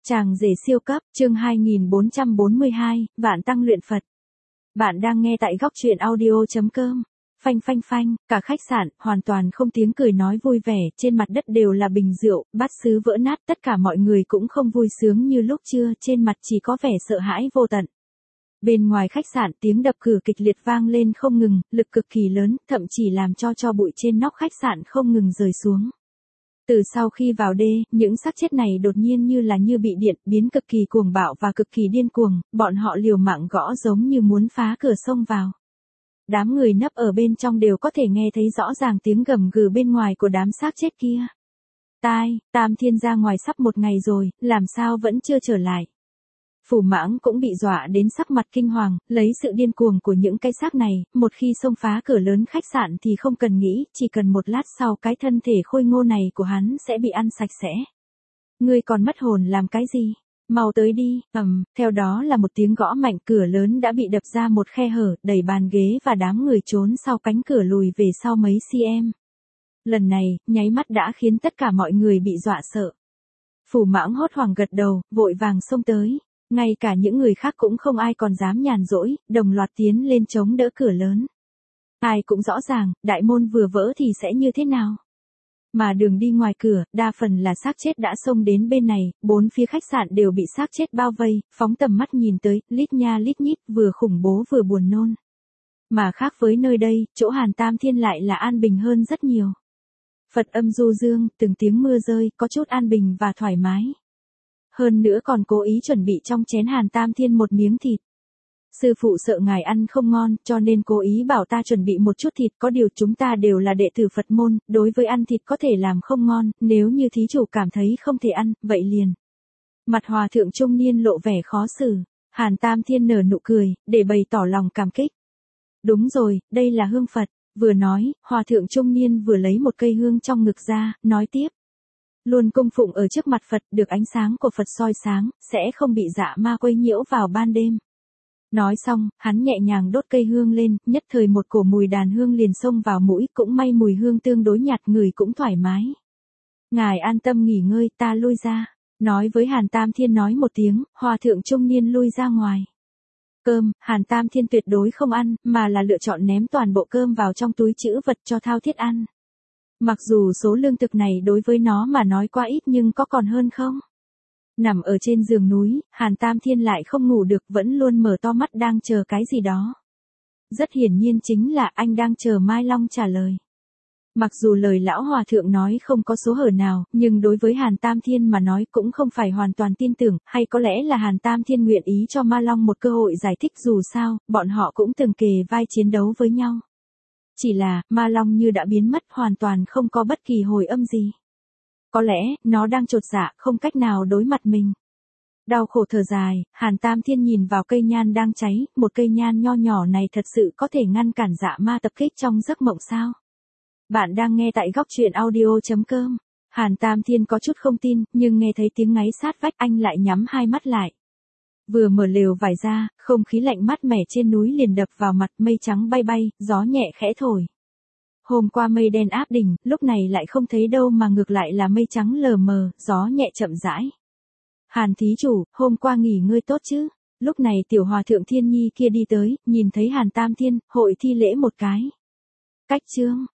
Chàng rể siêu cấp, chương 2442, Vạn Tăng luyện Phật. Bạn đang nghe tại góc truyện audio.com. Phanh phanh phanh, cả khách sạn, hoàn toàn không tiếng cười nói vui vẻ, trên mặt đất đều là bình rượu, bát sứ vỡ nát, tất cả mọi người cũng không vui sướng như lúc trưa, trên mặt chỉ có vẻ sợ hãi vô tận. Bên ngoài khách sạn tiếng đập cửa kịch liệt vang lên không ngừng, lực cực kỳ lớn, thậm chí làm cho bụi trên nóc khách sạn không ngừng rơi xuống. Từ sau khi vào đê, những xác chết này đột nhiên như bị điện, biến cực kỳ cuồng bạo và cực kỳ điên cuồng, bọn họ liều mạng gõ giống như muốn phá cửa xông vào. Đám người nấp ở bên trong đều có thể nghe thấy rõ ràng tiếng gầm gừ bên ngoài của đám xác chết kia. Tam Thiên ra ngoài sắp một ngày rồi, làm sao vẫn chưa trở lại. Phủ Mãng cũng bị dọa đến sắc mặt kinh hoàng, lấy sự điên cuồng của những cái xác này, một khi xông phá cửa lớn khách sạn thì không cần nghĩ, chỉ cần một lát sau cái thân thể khôi ngô này của hắn sẽ bị ăn sạch sẽ. Ngươi còn mất hồn làm cái gì? Mau tới đi, theo đó là một tiếng gõ mạnh, cửa lớn đã bị đập ra một khe hở, đẩy bàn ghế và đám người trốn sau cánh cửa lùi về sau mấy cm. Lần này, nháy mắt đã khiến tất cả mọi người bị dọa sợ. Phủ Mãng hốt hoảng gật đầu, vội vàng xông tới. Ngay cả những người khác cũng không ai còn dám nhàn rỗi, đồng loạt tiến lên chống đỡ cửa lớn. Ai cũng rõ ràng, đại môn vừa vỡ thì sẽ như thế nào. Mà đường đi ngoài cửa, đa phần là xác chết đã xông đến bên này, bốn phía khách sạn đều bị xác chết bao vây, phóng tầm mắt nhìn tới, lít nha lít nhít, vừa khủng bố vừa buồn nôn. Mà khác với nơi đây, chỗ Hàn Tam Thiên lại là an bình hơn rất nhiều. Phật âm du dương, từng tiếng mưa rơi, có chút an bình và thoải mái. Hơn nữa còn cố ý chuẩn bị trong chén Hàn Tam Thiên một miếng thịt. Sư phụ sợ ngài ăn không ngon, cho nên cố ý bảo ta chuẩn bị một chút thịt, có điều chúng ta đều là đệ tử Phật môn, đối với ăn thịt có thể làm không ngon, nếu như thí chủ cảm thấy không thể ăn, vậy liền. Mặt hòa thượng trung niên lộ vẻ khó xử, Hàn Tam Thiên nở nụ cười, để bày tỏ lòng cảm kích. Đúng rồi, đây là hương Phật, vừa nói, hòa thượng trung niên vừa lấy một cây hương trong ngực ra, nói tiếp. Luôn cung phụng ở trước mặt Phật, được ánh sáng của Phật soi sáng, sẽ không bị dạ ma quấy nhiễu vào ban đêm. Nói xong, hắn nhẹ nhàng đốt cây hương lên, nhất thời một cổ mùi đàn hương liền xông vào mũi, cũng may mùi hương tương đối nhạt, người cũng thoải mái. Ngài an tâm nghỉ ngơi, ta lui ra. Nói với Hàn Tam Thiên nói một tiếng, hòa thượng trung niên lui ra ngoài. Cơm, Hàn Tam Thiên tuyệt đối không ăn, mà là lựa chọn ném toàn bộ cơm vào trong túi trữ vật cho Thao Thiết ăn. Mặc dù số lương thực này đối với nó mà nói quá ít nhưng có còn hơn không? Nằm ở trên giường núi, Hàn Tam Thiên lại không ngủ được, vẫn luôn mở to mắt đang chờ cái gì đó. Rất hiển nhiên chính là anh đang chờ Mai Long trả lời. Mặc dù lời lão hòa thượng nói không có số hở nào, nhưng đối với Hàn Tam Thiên mà nói cũng không phải hoàn toàn tin tưởng, hay có lẽ là Hàn Tam Thiên nguyện ý cho Ma Long một cơ hội giải thích, dù sao, bọn họ cũng từng kề vai chiến đấu với nhau. Chỉ là, Ma Long như đã biến mất, hoàn toàn không có bất kỳ hồi âm gì. Có lẽ, nó đang chột dạ, không cách nào đối mặt mình. Đau khổ thở dài, Hàn Tam Thiên nhìn vào cây nhan đang cháy, một cây nhan nho nhỏ này thật sự có thể ngăn cản dạ ma tập kích trong giấc mộng sao? Bạn đang nghe tại góc truyện audio.com. Hàn Tam Thiên có chút không tin, nhưng nghe thấy tiếng ngáy sát vách anh lại nhắm hai mắt lại. Vừa mở lều vải ra, không khí lạnh mát mẻ trên núi liền đập vào mặt, mây trắng bay bay, gió nhẹ khẽ thổi. Hôm qua mây đen áp đỉnh, lúc này lại không thấy đâu mà ngược lại là mây trắng lờ mờ, gió nhẹ chậm rãi. Hàn thí chủ, hôm qua nghỉ ngơi tốt chứ? Lúc này tiểu hòa thượng Thiên Nhi kia đi tới, nhìn thấy Hàn Tam Thiên, hội thi lễ một cái. Cách chương,